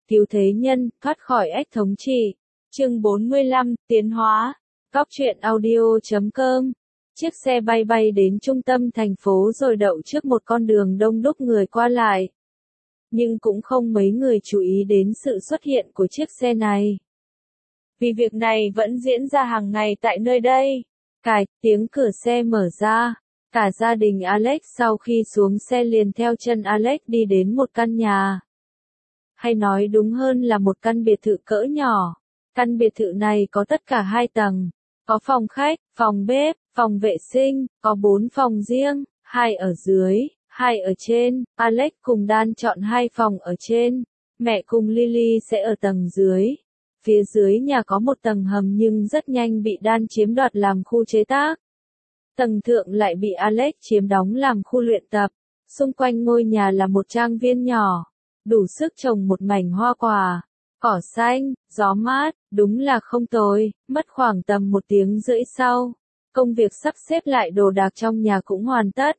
cứu thế nhân, thoát khỏi ách thống trị. Chương 45, tiến hóa. Góc truyện audio.com. Chiếc xe bay bay đến trung tâm thành phố rồi đậu trước một con đường đông đúc người qua lại. Nhưng cũng không mấy người chú ý đến sự xuất hiện của chiếc xe này. Vì việc này vẫn diễn ra hàng ngày tại nơi đây. Tiếng cửa xe mở ra. Cả gia đình Alex sau khi xuống xe liền theo chân Alex đi đến một căn nhà. Hay nói đúng hơn là một căn biệt thự cỡ nhỏ. Căn biệt thự này có tất cả 2 tầng. Có phòng khách, phòng bếp, phòng vệ sinh, có 4 phòng riêng, 2 ở dưới, 2 ở trên. Alex cùng Dan chọn 2 phòng ở trên. Mẹ cùng Lily sẽ ở tầng dưới. Phía dưới nhà có một tầng hầm nhưng rất nhanh bị Dan chiếm đoạt làm khu chế tác. Tầng thượng lại bị Alex chiếm đóng làm khu luyện tập. Xung quanh ngôi nhà là một trang viên nhỏ, đủ sức trồng một mảnh hoa quả, cỏ xanh, gió mát, đúng là không tồi. Mất khoảng tầm 1 tiếng rưỡi sau, công việc sắp xếp lại đồ đạc trong nhà cũng hoàn tất.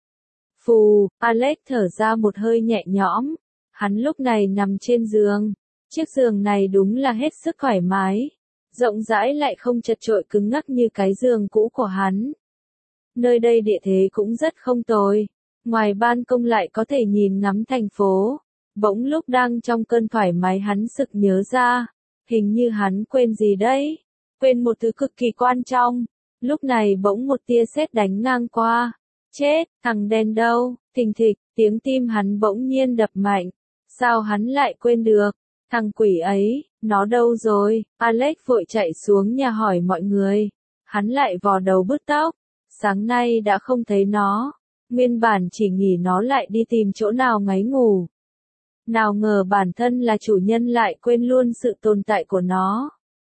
Phù, Alex thở ra một hơi nhẹ nhõm. Hắn lúc này nằm trên giường. Chiếc giường này đúng là hết sức thoải mái, rộng rãi lại không chật chội cứng ngắc như cái giường cũ của hắn. Nơi đây địa thế cũng rất không tồi, ngoài ban công lại có thể nhìn ngắm thành phố. Bỗng lúc đang trong cơn thoải mái hắn sực nhớ ra, hình như hắn quên gì đấy, quên một thứ cực kỳ quan trọng. Lúc này bỗng một tia sét đánh ngang qua. Chết, thằng đen đâu? Thình thịch, tiếng tim hắn bỗng nhiên đập mạnh. Sao hắn lại quên được? Thằng quỷ ấy, nó đâu rồi? Alex vội chạy xuống nhà hỏi mọi người. Hắn lại vò đầu bứt tóc. Sáng nay đã không thấy nó. Nguyên bản chỉ nghĩ nó lại đi tìm chỗ nào ngáy ngủ. Nào ngờ bản thân là chủ nhân lại quên luôn sự tồn tại của nó.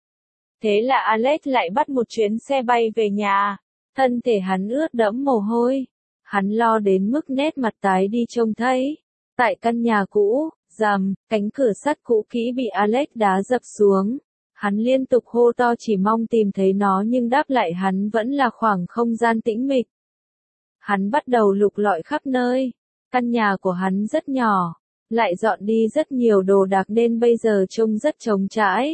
Thế là Alex lại bắt một chuyến xe bay về nhà. Thân thể hắn ướt đẫm mồ hôi. Hắn lo đến mức nét mặt tái đi trông thấy. Tại căn nhà cũ, rầm, cánh cửa sắt cũ kỹ bị Alex đá dập xuống. Hắn liên tục hô to chỉ mong tìm thấy nó nhưng đáp lại hắn vẫn là khoảng không gian tĩnh mịch. Hắn bắt đầu lục lọi khắp nơi. Căn nhà của hắn rất nhỏ, lại dọn đi rất nhiều đồ đạc nên bây giờ trông rất trống trải.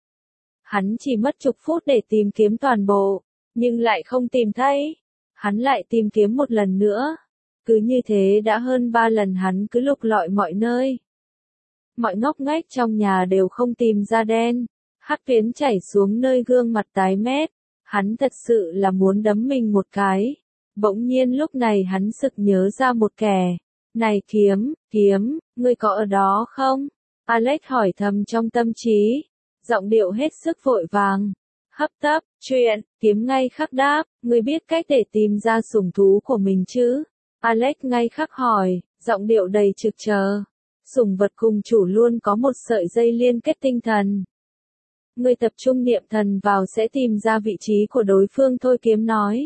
Hắn chỉ mất chục phút để tìm kiếm toàn bộ, nhưng lại không tìm thấy. Hắn lại tìm kiếm một lần nữa. Cứ như thế đã hơn 3 lần hắn cứ lục lọi mọi nơi. Mọi ngóc ngách trong nhà đều không tìm ra đen. Hắc tuyến chảy xuống nơi gương mặt tái mét. Hắn thật sự là muốn đấm mình một cái. Bỗng nhiên lúc này hắn sực nhớ ra một kẻ. Này kiếm, ngươi có ở đó không? Alex hỏi thầm trong tâm trí. Giọng điệu hết sức vội vàng. Hấp tấp, chuyện, kiếm ngay khắc đáp. Ngươi biết cách để tìm ra sủng thú của mình chứ? Alex ngay khắc hỏi, giọng điệu đầy trực chờ. Sủng vật cùng chủ luôn có một sợi dây liên kết tinh thần. Ngươi tập trung niệm thần vào sẽ tìm ra vị trí của đối phương thôi, kiếm nói.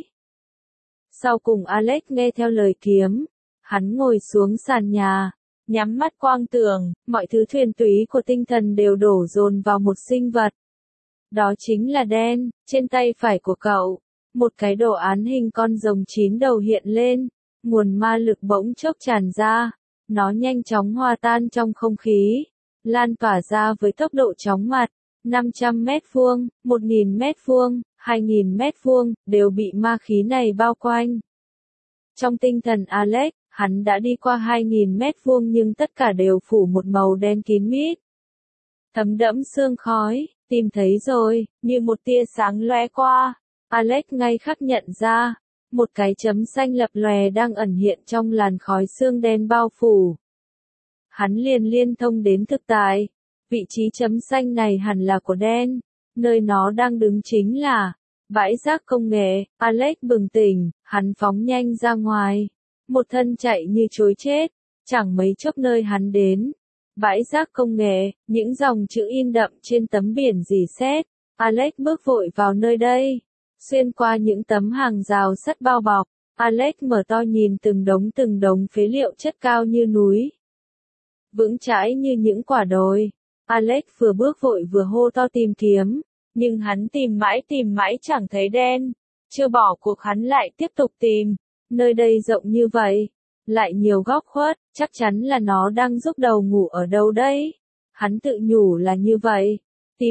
Sau cùng Alex nghe theo lời kiếm. Hắn ngồi xuống sàn nhà, nhắm mắt quang tưởng, mọi thứ thuyền túy của tinh thần đều đổ dồn vào một sinh vật. Đó chính là đen. Trên tay phải của cậu, một cái đồ án hình con rồng 9 đầu hiện lên. Nguồn ma lực bỗng chốc tràn ra. Nó nhanh chóng hòa tan trong không khí, lan tỏa ra với tốc độ chóng mặt. 500 mét vuông, 1000 mét vuông, 2000 mét vuông, đều bị ma khí này bao quanh. Trong tinh thần Alex, hắn đã đi qua 2000 mét vuông nhưng tất cả đều phủ một màu đen kín mít. Thấm đẫm sương khói, tìm thấy rồi, như một tia sáng lóe qua. Alex ngay khắc nhận ra. Một cái chấm xanh lập lòe đang ẩn hiện trong làn khói xương đen bao phủ. Hắn liền liên thông đến thực tại. Vị trí chấm xanh này hẳn là của đen. Nơi nó đang đứng chính là bãi rác công nghệ. Alex bừng tỉnh, hắn phóng nhanh ra ngoài. Một thân chạy như trối chết. Chẳng mấy chốc nơi hắn đến. Bãi rác công nghệ, những dòng chữ in đậm trên tấm biển rỉ sét. Alex bước vội vào nơi đây. Xuyên qua những tấm hàng rào sắt bao bọc, Alex mở to nhìn từng đống phế liệu chất cao như núi. Vững chãi như những quả đồi. Alex vừa bước vội vừa hô to tìm kiếm, nhưng hắn tìm mãi chẳng thấy đen. Chưa bỏ cuộc hắn lại tiếp tục tìm. Nơi đây rộng như vậy, lại nhiều góc khuất, chắc chắn là nó đang rúc đầu ngủ ở đâu đấy. Hắn tự nhủ là như vậy.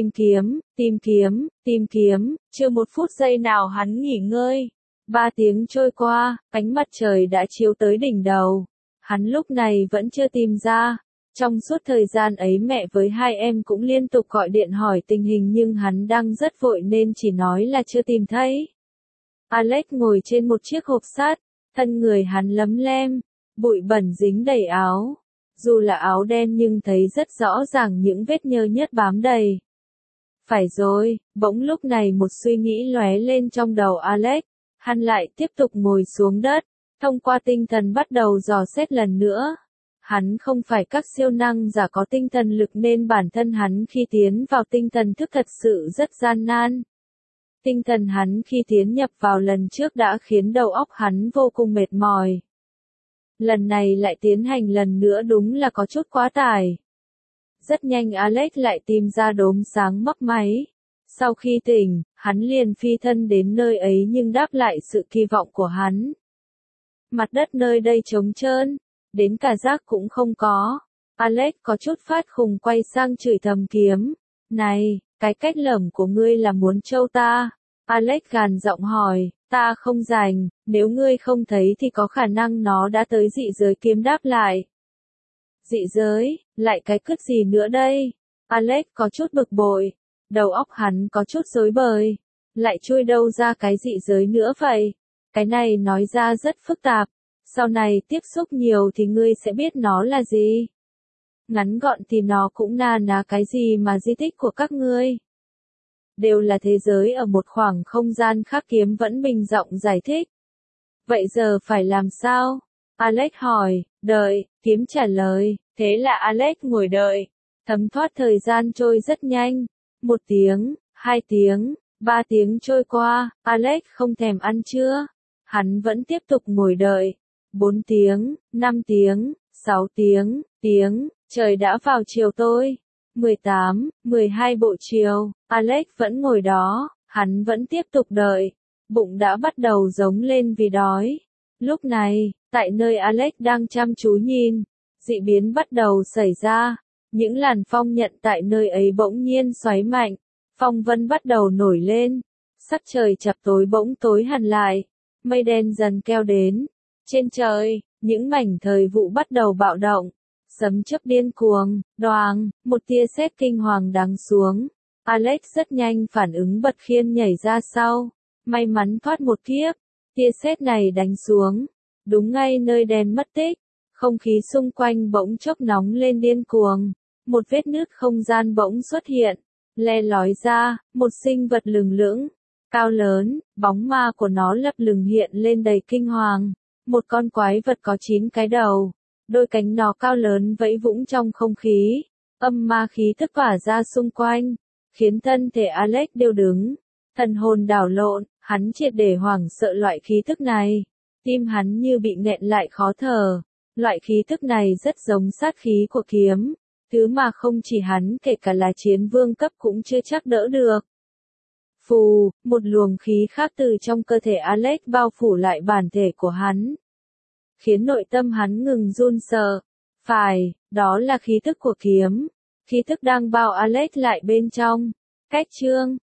Tìm kiếm, chưa một phút giây nào hắn nghỉ ngơi. 3 tiếng trôi qua, ánh mặt trời đã chiếu tới đỉnh đầu. Hắn lúc này vẫn chưa tìm ra. Trong suốt thời gian ấy mẹ với hai em cũng liên tục gọi điện hỏi tình hình nhưng hắn đang rất vội nên chỉ nói là chưa tìm thấy. Alex ngồi trên một chiếc hộp sắt, thân người hắn lấm lem, bụi bẩn dính đầy áo. Dù là áo đen nhưng thấy rất rõ ràng những vết nhơ nhớt bám đầy. Phải rồi, bỗng lúc này một suy nghĩ lóe lên trong đầu Alex. Hắn lại tiếp tục ngồi xuống đất, thông qua tinh thần bắt đầu dò xét lần nữa. Hắn không phải các siêu năng giả có tinh thần lực nên bản thân hắn khi tiến vào tinh thần thức thật sự rất gian nan. Tinh thần hắn khi tiến nhập vào lần trước đã khiến đầu óc hắn vô cùng mệt mỏi. Lần này lại tiến hành lần nữa đúng là có chút quá tải. Rất nhanh Alex lại tìm ra đốm sáng mấp máy. Sau khi tỉnh, hắn liền phi thân đến nơi ấy nhưng đáp lại sự kỳ vọng của hắn. Mặt đất nơi đây trống trơn, đến cả rác cũng không có. Alex có chút phát khùng quay sang chửi thầm kiếm. Này, cái cách lởm của ngươi là muốn trâu ta. Alex gàn giọng hỏi, ta không rành, nếu ngươi không thấy thì có khả năng nó đã tới dị giới. Kiếm đáp lại. Dị giới, lại cái cứt gì nữa đây? Alex có chút bực bội. Đầu óc hắn có chút rối bời. Lại chui đâu ra cái dị giới nữa vậy? Cái này nói ra rất phức tạp. Sau này tiếp xúc nhiều thì ngươi sẽ biết nó là gì. Ngắn gọn thì nó cũng ná cái gì mà di tích của các ngươi. Đều là thế giới ở một khoảng không gian khác. Kiếm vẫn bình giọng giải thích. Vậy giờ phải làm sao? Alex hỏi. Đợi, kiếm trả lời. Thế là Alex ngồi đợi. Thấm thoát thời gian trôi rất nhanh. 1 tiếng, 2 tiếng, 3 tiếng trôi qua, Alex không thèm ăn trưa. Hắn vẫn tiếp tục ngồi đợi. 4 tiếng, 5 tiếng, 6 tiếng, trời đã vào chiều tối. 18, 12 bộ chiều, Alex vẫn ngồi đó, hắn vẫn tiếp tục đợi. Bụng đã bắt đầu giống lên vì đói. Lúc này, tại nơi Alex đang chăm chú nhìn, dị biến bắt đầu xảy ra. Những làn phong nhận tại nơi ấy bỗng nhiên xoáy mạnh, phong vân bắt đầu nổi lên, sắc trời chập tối bỗng tối hẳn lại, mây đen dần kéo đến. Trên trời, những mảnh thời vụ bắt đầu bạo động, sấm chớp điên cuồng, đoàng, một tia sét kinh hoàng đắng xuống. Alex rất nhanh phản ứng bật khiên nhảy ra sau, may mắn thoát một kiếp. Tia sét này đánh xuống, đúng ngay nơi đen mất tích. Không khí xung quanh bỗng chốc nóng lên điên cuồng. Một vết nứt không gian bỗng xuất hiện. Le lói ra, một sinh vật lừng lững, cao lớn, bóng ma của nó lấp lửng hiện lên đầy kinh hoàng. Một con quái vật có 9 cái đầu. Đôi cánh nó cao lớn vẫy vũng trong không khí. Âm ma khí tức tỏa ra xung quanh, khiến thân thể Alex điêu đứng. Thần hồn đảo lộn, hắn triệt để hoảng sợ loại khí tức này. Tim hắn như bị nghẹn lại khó thở. Loại khí tức này rất giống sát khí của kiếm. Thứ mà không chỉ hắn kể cả là chiến vương cấp cũng chưa chắc đỡ được. Phù, một luồng khí khác từ trong cơ thể Alex bao phủ lại bản thể của hắn. Khiến nội tâm hắn ngừng run sợ. Phải, đó là khí tức của kiếm. Khí tức đang bao Alex lại bên trong. Cách chương